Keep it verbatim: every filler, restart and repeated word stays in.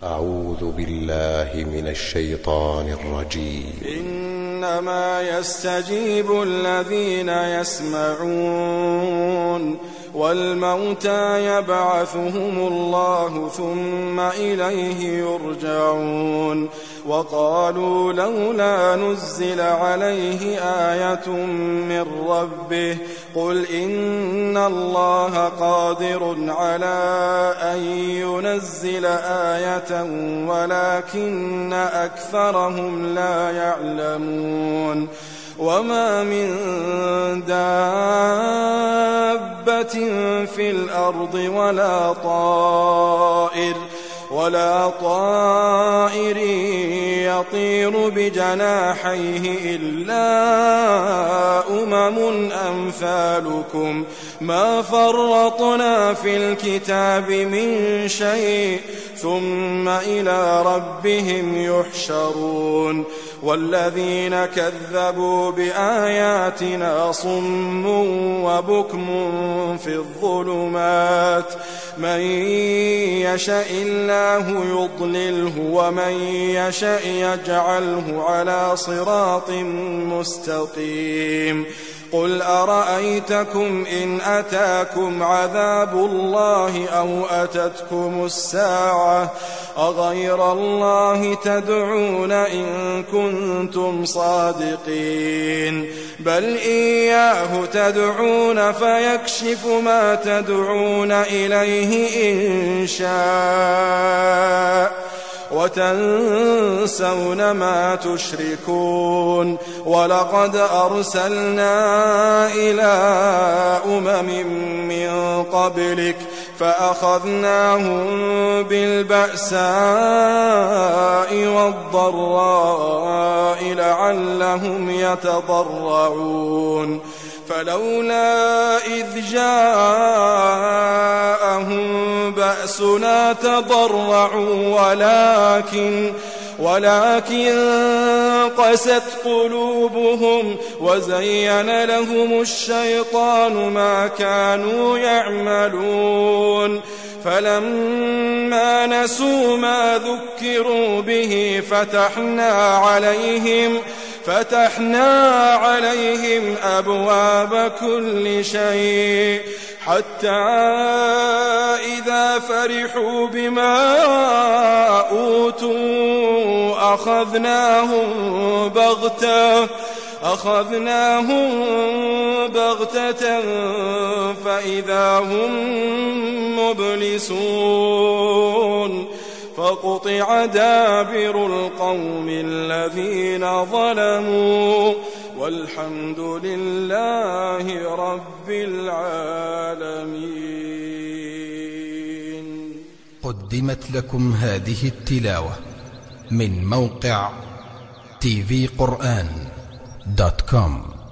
أعوذ بالله من الشيطان الرجيم. إنما يستجيب الذين يسمعون والموتى يبعثهم الله ثم إليه يرجعون. وقالوا لولا نزل عليه آية من ربه قل إن الله قادر على أن ينزل آية ولكن أكثرهم لا يعلمون. وما من دابة في الأرض ولا طائر ولا طائر يطير بجناحيه إلا أمم أمثالكم ما فرطنا في الكتاب من شيء ثم إلى ربهم يحشرون. والذين كذبوا بآياتنا صم وبكم في الظلمات من يشاء الله يضلله ومن يشاء يجعله على صراط مستقيم. قل أرأيتكم إن أتاكم عذاب الله أو أتتكم الساعة أغير الله تدعون إن كنتم صادقين بل إياه تدعون فيكشف ما تدعون إليه إن شاء وتنسون ما تشركون. ولقد أرسلنا إلى أمم من قبلك فأخذناهم بالبأساء والضراء لعلهم يتضرعون. فلولا إذ جاءهم بأسنا تضرعوا ولكن ولكن قست قلوبهم وزين لهم الشيطان ما كانوا يعملون. فلما نسوا ما ذكروا به فتحنا عليهم فتحنا عليهم أبواب كل شيء حتى إذا فرحوا بما أوتوا أخذناهم بغتة أخذناهم بغتة فإذا هم مبلسون. فقطع دابر القوم الذين ظلموا والحمد لله رب العالمين. قدمت لكم هذه التلاوة من موقع تي في قرآن دوت كوم.